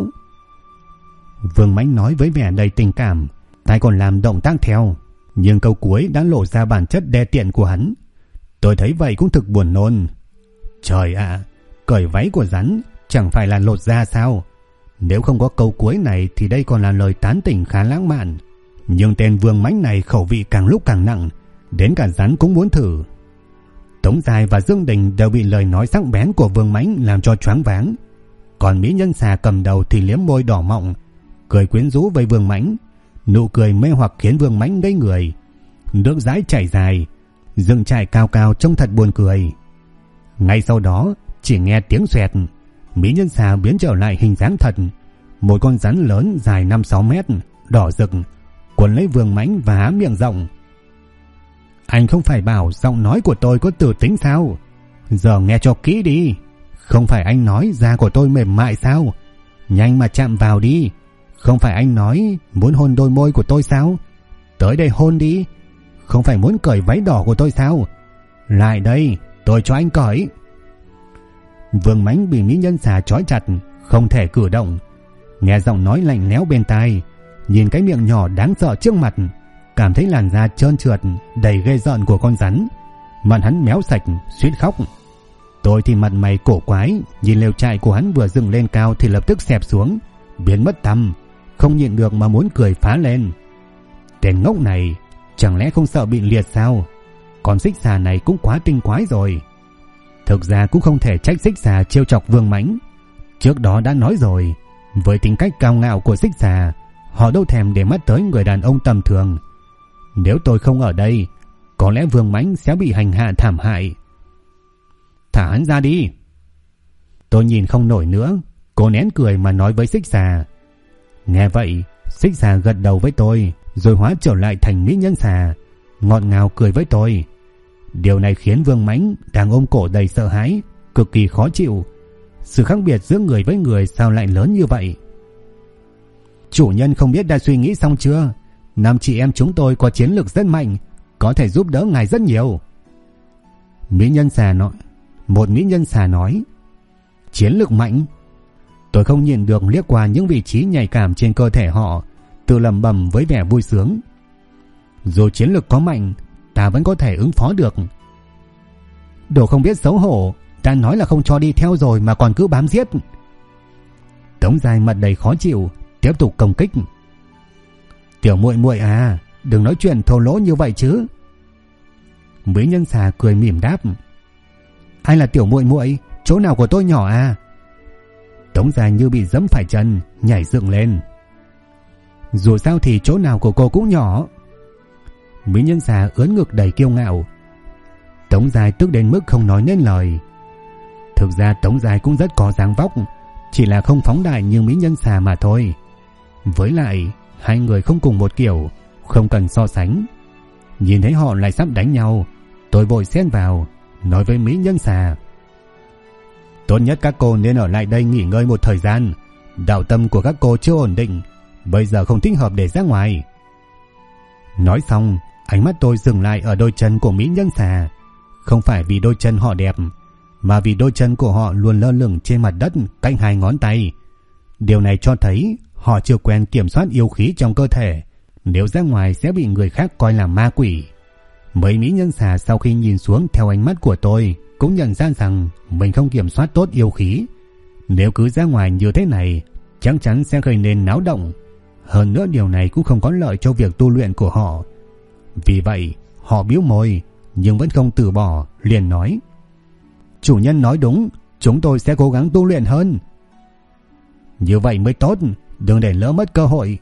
Vương Mãnh nói với vẻ đầy tình cảm, tay còn làm động tác theo, nhưng câu cuối đã lộ ra bản chất đê tiện của hắn. Tôi thấy vậy cũng thực buồn nôn. Trời ạ, cởi váy của rắn chẳng phải là lột da sao? Nếu không có câu cuối này thì đây còn là lời tán tỉnh khá lãng mạn. Nhưng tên Vương Mãnh này khẩu vị càng lúc càng nặng, đến cả rắn cũng muốn thử. Tống Giai và Dương Đình đều bị lời nói sắc bén của Vương Mãnh làm cho choáng váng. Còn mỹ nhân xà cầm đầu thì liếm môi đỏ mọng, cười quyến rũ với Vương Mãnh. Nụ cười mê hoặc khiến Vương Mãnh ngây người. Nước dãi chảy dài, dựng trại cao cao trông thật buồn cười. Ngay sau đó chỉ nghe tiếng xoẹt, mỹ nhân xà biến trở lại hình dáng thật, một con rắn lớn dài 5-6 mét, đỏ rực, quấn lấy Vương Mãnh và há miệng rộng. Anh không phải bảo giọng nói của tôi có tử tính sao? Giờ nghe cho kỹ đi. Không phải anh nói da của tôi mềm mại sao? Nhanh mà chạm vào đi. Không phải anh nói muốn hôn đôi môi của tôi sao? Tới đây hôn đi. Không phải muốn cởi váy đỏ của tôi sao? Lại đây, tôi cho anh cởi. Vương Mãnh bị mỹ nhân xà trói chặt, không thể cử động. Nghe giọng nói lạnh lẽo bên tai, nhìn cái miệng nhỏ đáng sợ trước mặt, cảm thấy làn da trơn trượt đầy ghê rợn của con rắn. Mặt hắn méo sạch, suýt khóc. Tôi thì mặt mày cổ quái, nhìn lều trại của hắn vừa dựng lên cao thì lập tức xẹp xuống, biến mất tăm, không nhịn được mà muốn cười phá lên. Tên ngốc này chẳng lẽ không sợ bị liệt sao? Con xích xà này cũng quá tinh quái rồi. Thực ra cũng không thể trách xích xà trêu chọc Vương Mãnh. Trước đó đã nói rồi, với tính cách cao ngạo của xích xà, họ đâu thèm để mắt tới người đàn ông tầm thường. Nếu tôi không ở đây, có lẽ Vương Mãnh sẽ bị hành hạ thảm hại. Thả hắn ra đi. Tôi nhìn không nổi nữa, cố nén cười mà nói với xích xà. Nghe vậy, xích xà gật đầu với tôi, rồi hóa trở lại thành mỹ nhân xà, ngọt ngào cười với tôi. Điều này khiến Vương Mãnh đang ôm cổ đầy sợ hãi, cực kỳ khó chịu. Sự khác biệt giữa người với người sao lại lớn như vậy? Chủ nhân không biết đã suy nghĩ xong chưa? 5 chị em chúng tôi có chiến lược rất mạnh, có thể giúp đỡ ngài rất nhiều. Mỹ nhân xà nói. Một mỹ nhân xà nói. Chiến lược mạnh? Tôi không nhìn được liếc qua những vị trí nhạy cảm trên cơ thể họ, tự lẩm bẩm với vẻ vui sướng. Dù chiến lược có mạnh, ta vẫn có thể ứng phó được. Đồ không biết xấu hổ, ta nói là không cho đi theo rồi mà còn cứ bám giết. Tống Giai mặt đầy khó chịu, tiếp tục công kích. Tiểu muội muội à, đừng nói chuyện thô lỗ như vậy chứ. Mỹ nhân xà cười mỉm đáp. Ai là tiểu muội muội, chỗ nào của tôi nhỏ à? Tống Giai như bị giẫm phải chân, nhảy dựng lên. Dù sao thì chỗ nào của cô cũng nhỏ. Mỹ nhân xà ưỡn ngực đầy kiêu ngạo. Tống Giai tức đến mức không nói nên lời. Thực ra Tống Giai cũng rất có dáng vóc, chỉ là không phóng đại như Mỹ nhân xà mà thôi. Với lại hai người không cùng một kiểu, không cần so sánh. Nhìn thấy họ lại sắp đánh nhau, tôi vội xen vào, nói với Mỹ nhân xà. Tốt nhất các cô nên ở lại đây nghỉ ngơi một thời gian. Đạo tâm của các cô chưa ổn định, bây giờ không thích hợp để ra ngoài. Nói xong, ánh mắt tôi dừng lại ở đôi chân của Mỹ nhân xà. Không phải vì đôi chân họ đẹp, mà vì đôi chân của họ luôn lơ lửng trên mặt đất cạnh hai ngón tay. Điều này cho thấy họ chưa quen kiểm soát yêu khí trong cơ thể, nếu ra ngoài sẽ bị người khác coi là ma quỷ. Mấy mỹ nhân xà sau khi nhìn xuống theo ánh mắt của tôi cũng nhận ra rằng mình không kiểm soát tốt yêu khí. Nếu cứ ra ngoài như thế này, chắc chắn sẽ gây nên náo động. Hơn nữa điều này cũng không có lợi cho việc tu luyện của họ. Vì vậy, họ bĩu môi nhưng vẫn không từ bỏ, liền nói: Chủ nhân nói đúng, chúng tôi sẽ cố gắng tu luyện hơn. Như vậy mới tốt, đừng để lỡ mất cơ hội.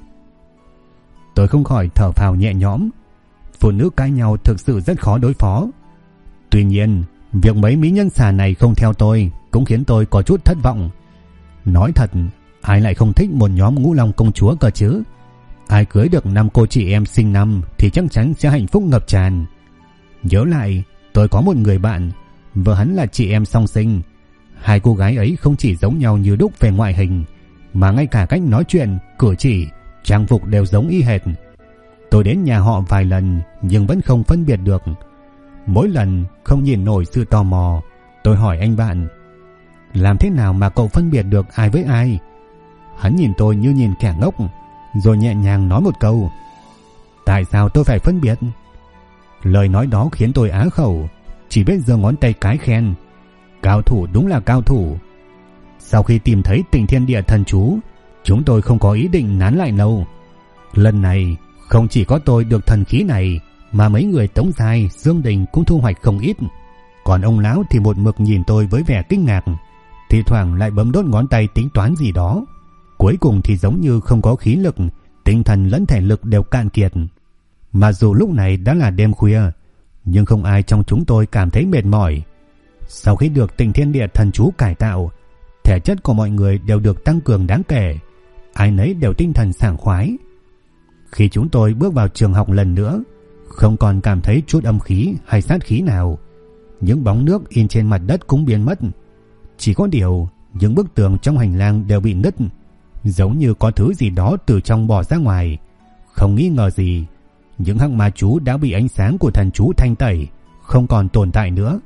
Tôi không khỏi thở phào nhẹ nhõm. Phụ nữ cãi nhau thực sự rất khó đối phó. Tuy nhiên, việc mấy mỹ nhân xà này không theo tôi cũng khiến tôi có chút thất vọng. Nói thật, ai lại không thích một nhóm Ngũ Long công chúa cơ chứ? Ai cưới được 5 cô chị em sinh năm thì chắc chắn sẽ hạnh phúc ngập tràn. Nhớ lại, tôi có một người bạn, vợ hắn là chị em song sinh. Hai cô gái ấy không chỉ giống nhau như đúc về ngoại hình, mà ngay cả cách nói chuyện, cử chỉ, trang phục đều giống y hệt. Tôi đến nhà họ vài lần nhưng vẫn không phân biệt được. Mỗi lần không nhìn nổi sự tò mò, tôi hỏi anh bạn: Làm thế nào mà cậu phân biệt được ai với ai? Hắn nhìn tôi như nhìn kẻ ngốc, rồi nhẹ nhàng nói một câu: Tại sao tôi phải phân biệt? Lời nói đó khiến tôi á khẩu, chỉ biết giơ ngón tay cái khen: Cao thủ đúng là cao thủ. Sau khi tìm thấy Tịnh Thiên Địa thần chú, chúng tôi không có ý định nán lại lâu. Lần này không chỉ có tôi được thần khí này, mà mấy người Tống Giai, Dương Đình cũng thu hoạch không ít. Còn ông lão thì một mực nhìn tôi với vẻ kinh ngạc, thì thoảng lại bấm đốt ngón tay tính toán gì đó. Cuối cùng thì giống như không có khí lực, tinh thần lẫn thể lực đều cạn kiệt. Mà dù lúc này đã là đêm khuya, nhưng không ai trong chúng tôi cảm thấy mệt mỏi. Sau khi được Tịnh Thiên Địa thần chú cải tạo, thể chất của mọi người đều được tăng cường đáng kể, ai nấy đều tinh thần sảng khoái. Khi chúng tôi bước vào trường học lần nữa, không còn cảm thấy chút âm khí hay sát khí nào. Những bóng nước in trên mặt đất cũng biến mất. Chỉ có điều, những bức tường trong hành lang đều bị nứt, giống như có thứ gì đó từ trong bò ra ngoài. Không nghi ngờ gì, những hắc ma chú đã bị ánh sáng của thần chú thanh tẩy, không còn tồn tại nữa.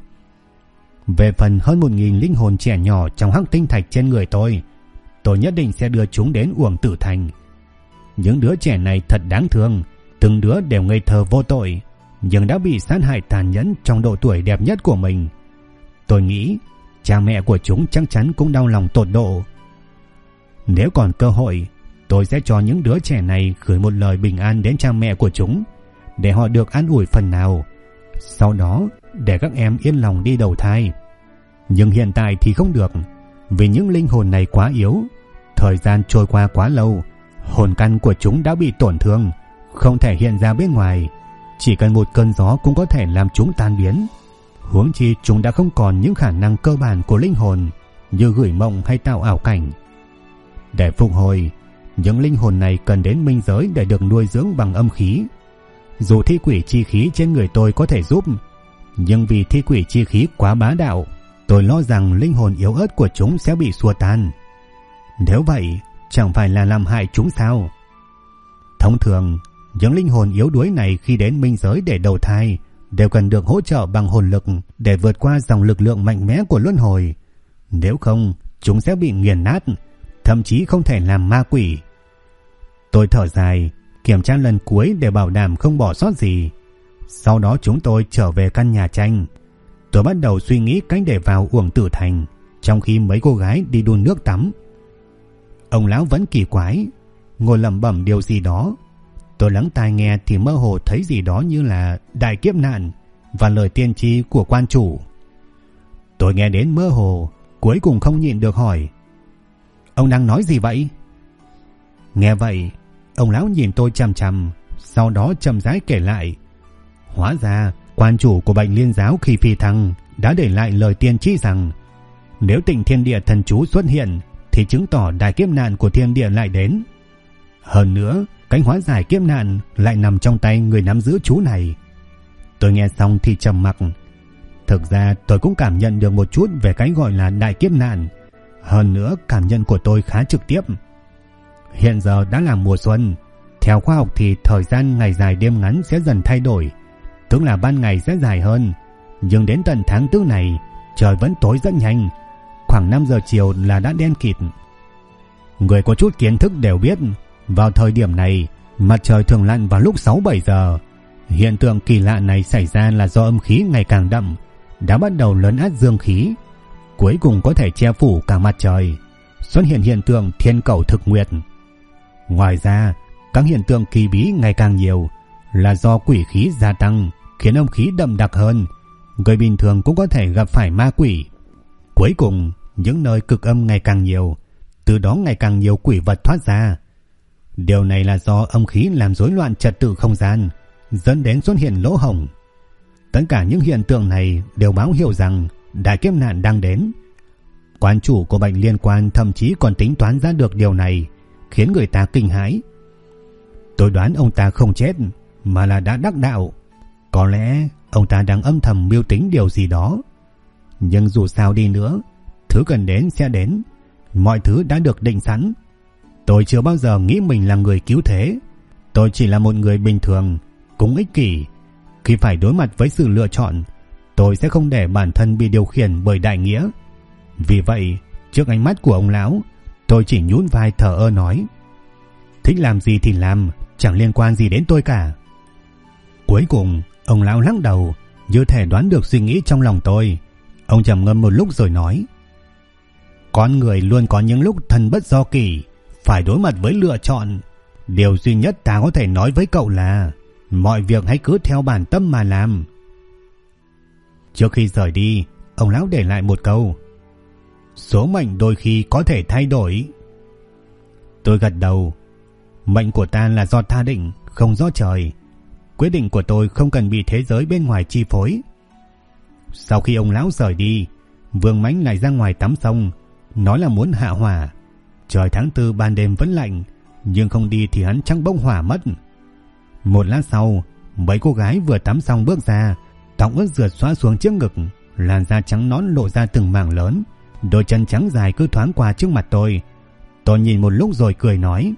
Về phần hơn 1000 linh hồn trẻ nhỏ trong hắc tinh thạch trên người tôi nhất định sẽ đưa chúng đến Uổng Tử Thành. Những đứa trẻ này thật đáng thương, từng đứa đều ngây thơ vô tội, nhưng đã bị sát hại tàn nhẫn trong độ tuổi đẹp nhất của mình. Tôi nghĩ cha mẹ của chúng chắc chắn cũng đau lòng tột độ. Nếu còn cơ hội, tôi sẽ cho những đứa trẻ này gửi một lời bình an đến cha mẹ của chúng, để họ được an ủi phần nào. Sau đó để các em yên lòng đi đầu thai. Nhưng hiện tại thì không được, vì những linh hồn này quá yếu. Thời gian trôi qua quá lâu, hồn căn của chúng đã bị tổn thương, không thể hiện ra bên ngoài. Chỉ cần một cơn gió cũng có thể làm chúng tan biến. Huống chi chúng đã không còn những khả năng cơ bản của linh hồn, như gửi mộng hay tạo ảo cảnh. Để phục hồi, những linh hồn này cần đến minh giới để được nuôi dưỡng bằng âm khí. Dù thi quỷ chi khí trên người tôi có thể giúp, nhưng vì thi quỷ chi khí quá bá đạo, tôi lo rằng linh hồn yếu ớt của chúng sẽ bị xua tan. Nếu vậy, chẳng phải là làm hại chúng sao? Thông thường, những linh hồn yếu đuối này khi đến minh giới để đầu thai đều cần được hỗ trợ bằng hồn lực để vượt qua dòng lực lượng mạnh mẽ của luân hồi. Nếu không, chúng sẽ bị nghiền nát, thậm chí không thể làm ma quỷ. Tôi thở dài, kiểm tra lần cuối để bảo đảm không bỏ sót gì. Sau đó chúng tôi trở về căn nhà tranh. Tôi bắt đầu suy nghĩ cách để vào Uổng Tử Thành, trong khi mấy cô gái đi đun nước tắm. Ông lão vẫn kỳ quái, ngồi lẩm bẩm điều gì đó. Tôi lắng tai nghe thì mơ hồ thấy gì đó như là đại kiếp nạn và lời tiên tri của quan chủ. Tôi nghe đến mơ hồ, cuối cùng không nhịn được hỏi: Ông đang nói gì vậy? Nghe vậy, ông lão nhìn tôi chằm chằm, sau đó chậm rãi kể lại. Hóa ra quan chủ của Bạch Liên giáo khi phi thăng đã để lại lời tiên tri rằng nếu Tịnh Thiên Địa thần chú xuất hiện thì chứng tỏ đại kiếp nạn của thiên địa lại đến. Hơn nữa, cánh hóa giải kiếp nạn lại nằm trong tay người nắm giữ chú này. Tôi nghe xong thì trầm mặc. Thực ra tôi cũng cảm nhận được một chút về cái gọi là đại kiếp nạn. Hơn nữa, cảm nhận của tôi khá trực tiếp. Hiện giờ đã là mùa xuân. Theo khoa học thì thời gian ngày dài đêm ngắn sẽ dần thay đổi, tức là ban ngày sẽ dài hơn. Nhưng đến tận tháng 4 này, trời vẫn tối rất nhanh. Khoảng 5 giờ chiều là đã đen kịt. Người có chút kiến thức đều biết, vào thời điểm này, mặt trời thường lặn vào lúc 6-7 giờ. Hiện tượng kỳ lạ này xảy ra là do âm khí ngày càng đậm, đã bắt đầu lấn át dương khí, cuối cùng có thể che phủ cả mặt trời, xuất hiện hiện tượng thiên cẩu thực nguyệt. Ngoài ra, các hiện tượng kỳ bí ngày càng nhiều là do quỷ khí gia tăng, khiến âm khí đậm đặc hơn. Người bình thường cũng có thể gặp phải ma quỷ. Cuối cùng, những nơi cực âm ngày càng nhiều, từ đó ngày càng nhiều quỷ vật thoát ra. Điều này là do âm khí làm rối loạn trật tự không gian, dẫn đến xuất hiện lỗ hổng. Tất cả những hiện tượng này đều báo hiệu rằng đại kiếp nạn đang đến. Quan chủ của Bạch Liên Quan thậm chí còn tính toán ra được điều này, khiến người ta kinh hãi. Tôi đoán ông ta không chết mà là đã đắc đạo. Có lẽ ông ta đang âm thầm mưu tính điều gì đó. Nhưng dù sao đi nữa, thứ cần đến sẽ đến. Mọi thứ đã được định sẵn. Tôi chưa bao giờ nghĩ mình là người cứu thế. Tôi chỉ là một người bình thường, cũng ích kỷ. Khi phải đối mặt với sự lựa chọn, tôi sẽ không để bản thân bị điều khiển bởi đại nghĩa. Vì vậy, trước ánh mắt của ông lão, tôi chỉ nhún vai thở ơ nói: Thích làm gì thì làm, chẳng liên quan gì đến tôi cả. Cuối cùng, ông lão lắc đầu, như thể đoán được suy nghĩ trong lòng tôi. Ông trầm ngâm một lúc rồi nói: Con người luôn có những lúc thân bất do kỷ, phải đối mặt với lựa chọn. Điều duy nhất ta có thể nói với cậu là mọi việc hãy cứ theo bản tâm mà làm. Trước khi rời đi, ông lão để lại một câu: Số mệnh đôi khi có thể thay đổi. Tôi gật đầu. Mệnh của ta là do ta định, không do trời. Quyết định của tôi không cần bị thế giới bên ngoài chi phối. Sau khi ông lão rời đi, Vương Mãnh lại ra ngoài tắm sông, nói là muốn hạ hỏa. Trời tháng 4 ban đêm vẫn lạnh, nhưng không đi thì hắn chắc bốc hỏa mất. Một lát sau, mấy cô gái vừa tắm xong bước ra, tóc ướt rượt xõa xuống trước ngực, làn da trắng nõn lộ ra từng mảng lớn, đôi chân trắng dài cứ thoáng qua trước mặt tôi. Tôi nhìn một lúc rồi cười nói: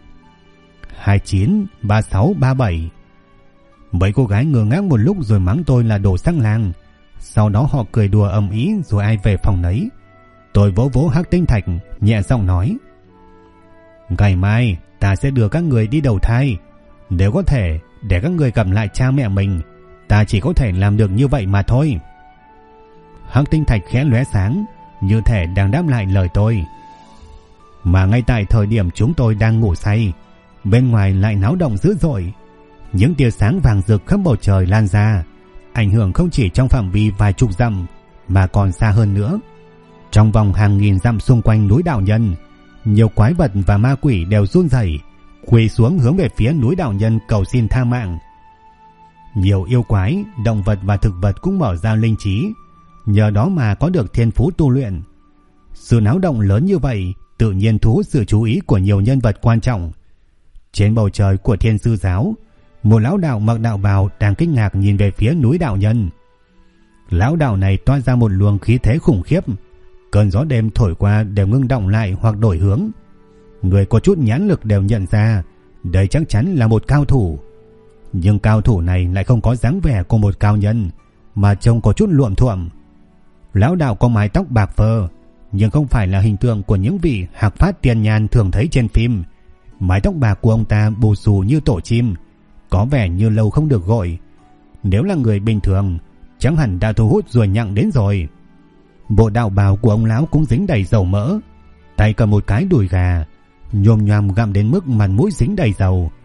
29, 36, 37. Mấy cô gái ngơ ngác một lúc rồi mắng tôi là đồ sắc lang. Sau đó họ cười đùa ầm ĩ rồi ai về phòng nấy. Tôi vỗ vỗ hắc tinh thạch, nhẹ giọng nói: Ngày mai ta sẽ đưa các người đi đầu thai. Nếu có thể để các người gặp lại cha mẹ mình, ta chỉ có thể làm được như vậy mà thôi. Hắc tinh thạch khẽ lóe sáng, như thể đang đáp lại lời tôi. Mà ngay tại thời điểm chúng tôi đang ngủ say, bên ngoài lại náo động dữ dội. Những tia sáng vàng rực khắp bầu trời lan ra, ảnh hưởng không chỉ trong phạm vi vài chục dặm mà còn xa hơn nữa. Trong vòng hàng nghìn dặm xung quanh núi Đạo Nhân, nhiều quái vật và ma quỷ đều run rẩy, quỳ xuống hướng về phía núi Đạo Nhân cầu xin tha mạng. Nhiều yêu quái, động vật và thực vật cũng mở ra linh trí, nhờ đó mà có được thiên phú tu luyện. Sự náo động lớn như vậy tự nhiên thu hút sự chú ý của nhiều nhân vật quan trọng. Trên bầu trời của Thiên Sư giáo, một lão đạo mặc đạo bào đang kinh ngạc nhìn về phía núi Đạo Nhân. Lão đạo này toát ra một luồng khí thế khủng khiếp, cơn gió đêm thổi qua đều ngưng động lại hoặc đổi hướng. Người có chút nhãn lực đều nhận ra đây chắc chắn là một cao thủ. Nhưng cao thủ này lại không có dáng vẻ của một cao nhân, mà trông có chút luộm thuộm. Lão đạo có mái tóc bạc phơ, nhưng không phải là hình tượng của những vị hạc phát tiền nhàn thường thấy trên phim. Mái tóc bạc của ông ta bù xù như tổ chim, có vẻ như lâu không được gội. Nếu là người bình thường, chẳng hẳn đã thu hút ruồi nhặng đến rồi. Bộ đạo bào của ông lão cũng dính đầy dầu mỡ, tay cầm một cái đùi gà, nhồm nhoàm gặm đến mức mặt mũi dính đầy dầu.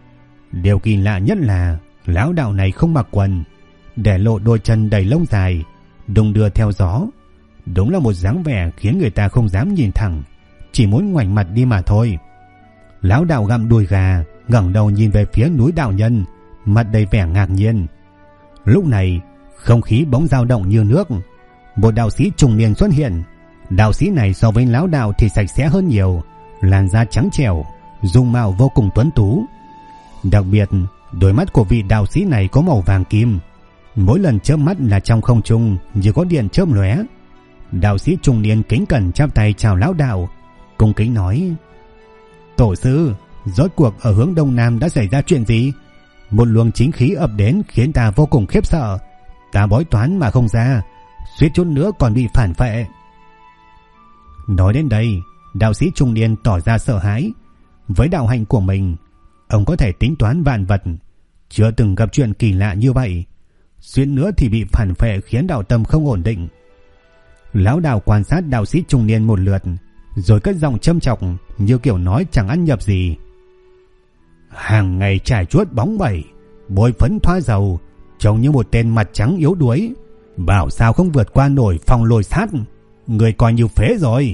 Điều kỳ lạ nhất là lão đạo này không mặc quần, để lộ đôi chân đầy lông dài, đung đưa theo gió. Đúng là một dáng vẻ khiến người ta không dám nhìn thẳng, chỉ muốn ngoảnh mặt đi mà thôi. Lão đạo gặm đùi gà, ngẩng đầu nhìn về phía núi đạo nhân, mặt đầy vẻ ngạc nhiên. Lúc này không khí bỗng dao động như nước. Một đạo sĩ trung niên xuất hiện. Đạo sĩ này so với lão đạo thì sạch sẽ hơn nhiều, làn da trắng trẻo, dung mạo vô cùng tuấn tú. Đặc biệt, đôi mắt của vị đạo sĩ này có màu vàng kim, mỗi lần chớp mắt là trong không trung như có điện chớp lóe. Đạo sĩ trung niên kính cẩn chắp tay chào lão đạo, cung kính nói: "Tổ sư, rốt cuộc ở hướng đông nam đã xảy ra chuyện gì? Một luồng chính khí ập đến khiến ta vô cùng khiếp sợ. Ta bói toán mà không ra, suýt chút nữa còn bị phản phệ." Nói đến đây, đạo sĩ trung niên tỏ ra sợ hãi. Với đạo hạnh của mình, ông có thể tính toán vạn vật, chưa từng gặp chuyện kỳ lạ như vậy. Suýt nữa thì bị phản phệ khiến đạo tâm không ổn định. Lão đạo quan sát đạo sĩ trung niên một lượt, rồi cất giọng châm chọc như kiểu nói chẳng ăn nhập gì: "Hàng ngày trải chuốt bóng bẩy, bôi phấn thoa dầu, trông như một tên mặt trắng yếu đuối, bảo sao không vượt qua nổi phong lôi sát, người coi như phế rồi."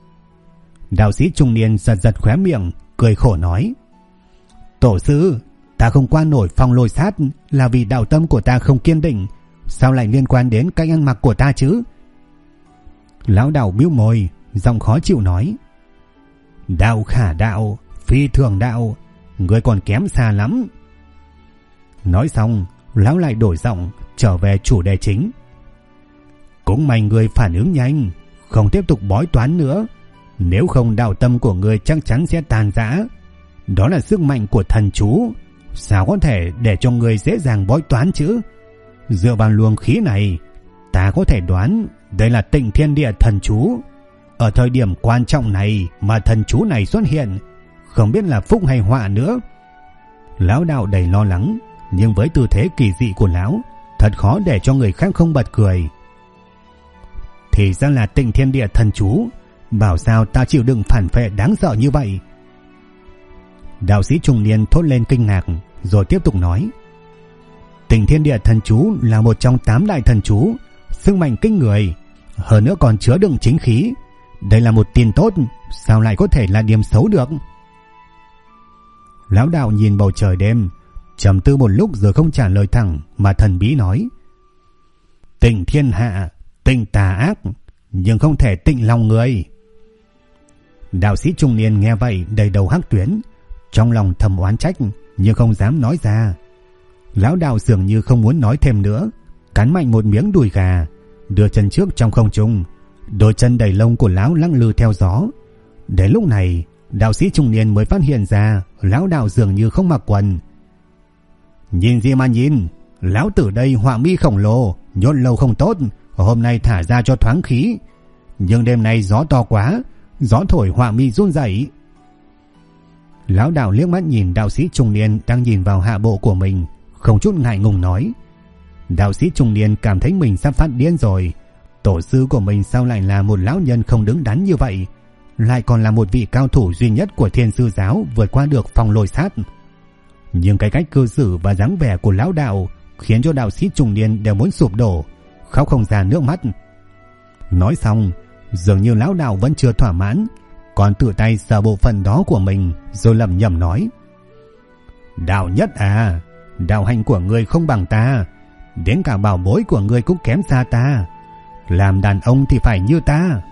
Đạo sĩ trung niên giật giật khóe miệng, cười khổ nói: "Tổ sư, ta không qua nổi phong lôi sát là vì đạo tâm của ta không kiên định, sao lại liên quan đến cách ăn mặc của ta chứ?" Lão đạo bĩu môi, giọng khó chịu nói: "Đạo khả đạo, phi thường đạo, người còn kém xa lắm." Nói xong, lão lại đổi giọng, trở về chủ đề chính: "Cũng may người phản ứng nhanh, không tiếp tục bói toán nữa, nếu không đạo tâm của người chắc chắn sẽ tàn rã. Đó là sức mạnh của thần chú, sao có thể để cho người dễ dàng bói toán chứ? Dựa vào luồng khí này, ta có thể đoán đây là Tịnh Thiên Địa thần chú. Ở thời điểm quan trọng này mà thần chú này xuất hiện, không biết là phúc hay họa nữa." Lão đạo đầy lo lắng, nhưng với tư thế kỳ dị của lão, thật khó để cho người khác không bật cười. "Thì ra là Tịnh Thiên Địa thần chú, bảo sao ta chịu đựng phản phệ đáng sợ như vậy?" Đạo sĩ trung niên thốt lên kinh ngạc, rồi tiếp tục nói: "Tịnh Thiên Địa thần chú là một trong 8 đại thần chú, sức mạnh kinh người, hơn nữa còn chứa đựng chính khí. Đây là một tin tốt, sao lại có thể là điểm xấu được?" Lão đạo nhìn bầu trời đêm, trầm tư một lúc rồi không trả lời thẳng mà thần bí nói: "Tịnh thiên hạ, tịnh tà ác, nhưng không thể tịnh lòng người." Đạo sĩ trung niên nghe vậy đầy đầu hắc tuyến, trong lòng thầm oán trách nhưng không dám nói ra. Lão đạo dường như không muốn nói thêm nữa, cắn mạnh một miếng đùi gà, đưa chân trước trong không trung, đôi chân đầy lông của lão lắc lư theo gió. Đến lúc này, đạo sĩ trung niên mới phát hiện ra lão đạo dường như không mặc quần. "Nhìn gì mà nhìn, lão tử đây họa mi khổng lồ, nhốt lâu không tốt, hôm nay thả ra cho thoáng khí. Nhưng đêm nay gió to quá, gió thổi họa mi run rẩy." Lão đạo liếc mắt nhìn đạo sĩ trung niên đang nhìn vào hạ bộ của mình, không chút ngại ngùng nói: Đạo sĩ trung niên cảm thấy mình sắp phát điên rồi. Tổ sư của mình sao lại là một lão nhân không đứng đắn như vậy, lại còn là một vị cao thủ duy nhất của Thiên Sư giáo vượt qua được phong lôi sát. Nhưng cái cách cư xử và dáng vẻ của lão đạo khiến cho đạo sĩ trung niên đều muốn sụp đổ, khóc không ra nước mắt. Nói xong, dường như lão đạo vẫn chưa thỏa mãn, còn tự tay sờ bộ phận đó của mình rồi lẩm nhẩm nói: Đạo nhất à, đạo hành của ngươi không bằng ta, đến cả bảo bối của ngươi cũng kém xa ta, làm đàn ông thì phải như ta.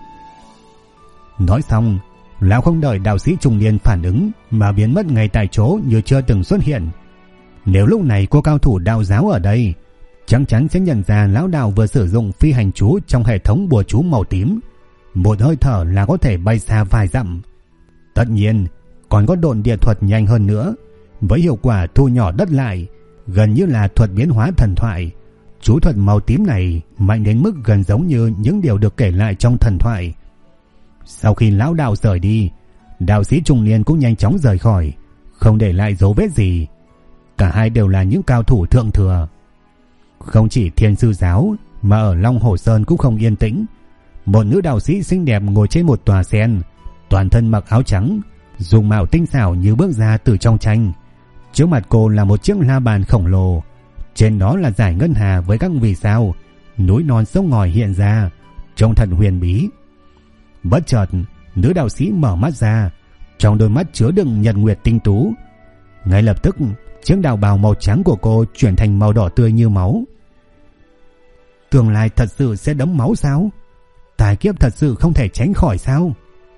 Nói xong, lão không đợi đạo sĩ trung niên phản ứng mà biến mất ngay tại chỗ như chưa từng xuất hiện. Nếu lúc này có cao thủ đạo giáo ở đây, chắc chắn sẽ nhận ra lão đạo vừa sử dụng phi hành chú trong hệ thống bùa chú màu tím, một hơi thở là có thể bay xa vài dặm. Tất nhiên còn có độn địa thuật nhanh hơn nữa, với hiệu quả thu nhỏ đất lại, gần như là thuật biến hóa thần thoại. Chú thuật màu tím này mạnh đến mức gần giống như những điều được kể lại trong thần thoại. Sau khi lão đạo rời đi, đạo sĩ trung niên cũng nhanh chóng rời khỏi, không để lại dấu vết gì. Cả hai đều là những cao thủ thượng thừa. Không chỉ Thiên Sư giáo mà ở Long Hồ Sơn cũng không yên tĩnh. Một nữ đạo sĩ xinh đẹp ngồi trên một tòa sen, toàn thân mặc áo trắng, dùng mạo tinh xảo như bước ra từ trong tranh. Trước mặt cô là một chiếc la bàn khổng lồ, trên đó là dải ngân hà với các vì sao, núi non sông ngòi hiện ra, trông thật huyền bí. Bất chợt, nữ đạo sĩ mở mắt ra, trong đôi mắt chứa đựng nhật nguyệt tinh tú. Ngay lập tức, chiếc đạo bào màu trắng của cô chuyển thành màu đỏ tươi như máu. Tương lai thật sự sẽ đẫm máu sao? Tai kiếp thật sự không thể tránh khỏi sao?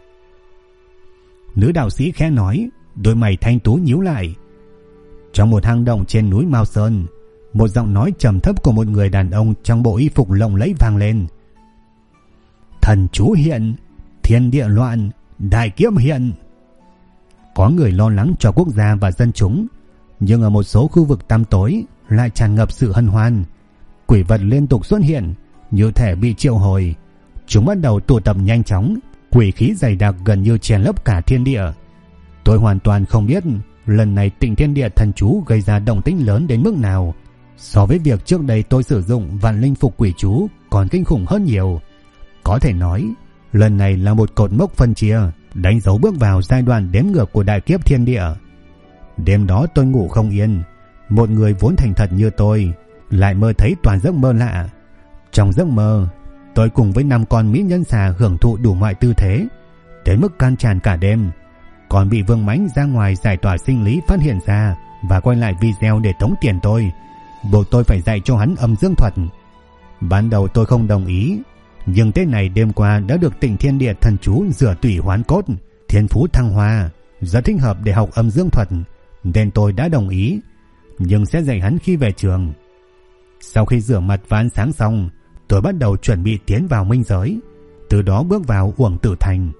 Nữ đạo sĩ khẽ nói, đôi mày thanh tú nhíu lại. Trong một hang động trên núi Mao Sơn, một giọng nói trầm thấp của một người đàn ông trong bộ y phục lộng lẫy vang lên. Thần chú hiện, thiên địa loạn, đại kiếp hiện. Có người lo lắng cho quốc gia và dân chúng, nhưng ở một số khu vực tăm tối lại tràn ngập sự hân hoan. Quỷ vật liên tục xuất hiện, như thể bị triệu hồi. Chúng bắt đầu tụ tập nhanh chóng, quỷ khí dày đặc gần như che lấp cả thiên địa. Tôi hoàn toàn không biết lần này Tịnh Thiên Địa thần chú gây ra động tĩnh lớn đến mức nào. So với việc trước đây tôi sử dụng Vạn Linh Phục Quỷ chú còn kinh khủng hơn nhiều. Có thể nói, lần này là một cột mốc phân chia, đánh dấu bước vào giai đoạn đếm ngược của đại kiếp thiên địa. Đêm đó tôi ngủ không yên, một người vốn thành thật như tôi lại mơ thấy toàn giấc mơ lạ. Trong giấc mơ, tôi cùng với 5 con mỹ nhân xà hưởng thụ đủ mọi tư thế, đến mức can tràn cả đêm, còn bị Vương Mãnh ra ngoài giải tỏa sinh lý phát hiện ra và quay lại video để tống tiền tôi, buộc tôi phải dạy cho hắn âm dương thuật. Ban đầu tôi không đồng ý, nhưng tên này đêm qua đã được Tịnh Thiên Địa thần chú rửa tủy hoán cốt, thiên phú thăng hoa, rất thích hợp để học âm dương thuật, nên tôi đã đồng ý, nhưng sẽ dạy hắn khi về trường. Sau khi rửa mặt và ăn sáng xong, tôi bắt đầu chuẩn bị tiến vào minh giới, từ đó bước vào Uổng Tử Thành.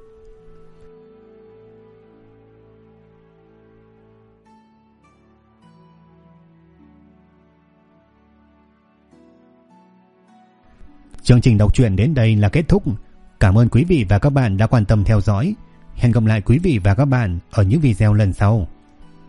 Chương trình đọc truyện đến đây là kết thúc. Cảm ơn quý vị và các bạn đã quan tâm theo dõi. Hẹn gặp lại quý vị và các bạn ở những video lần sau.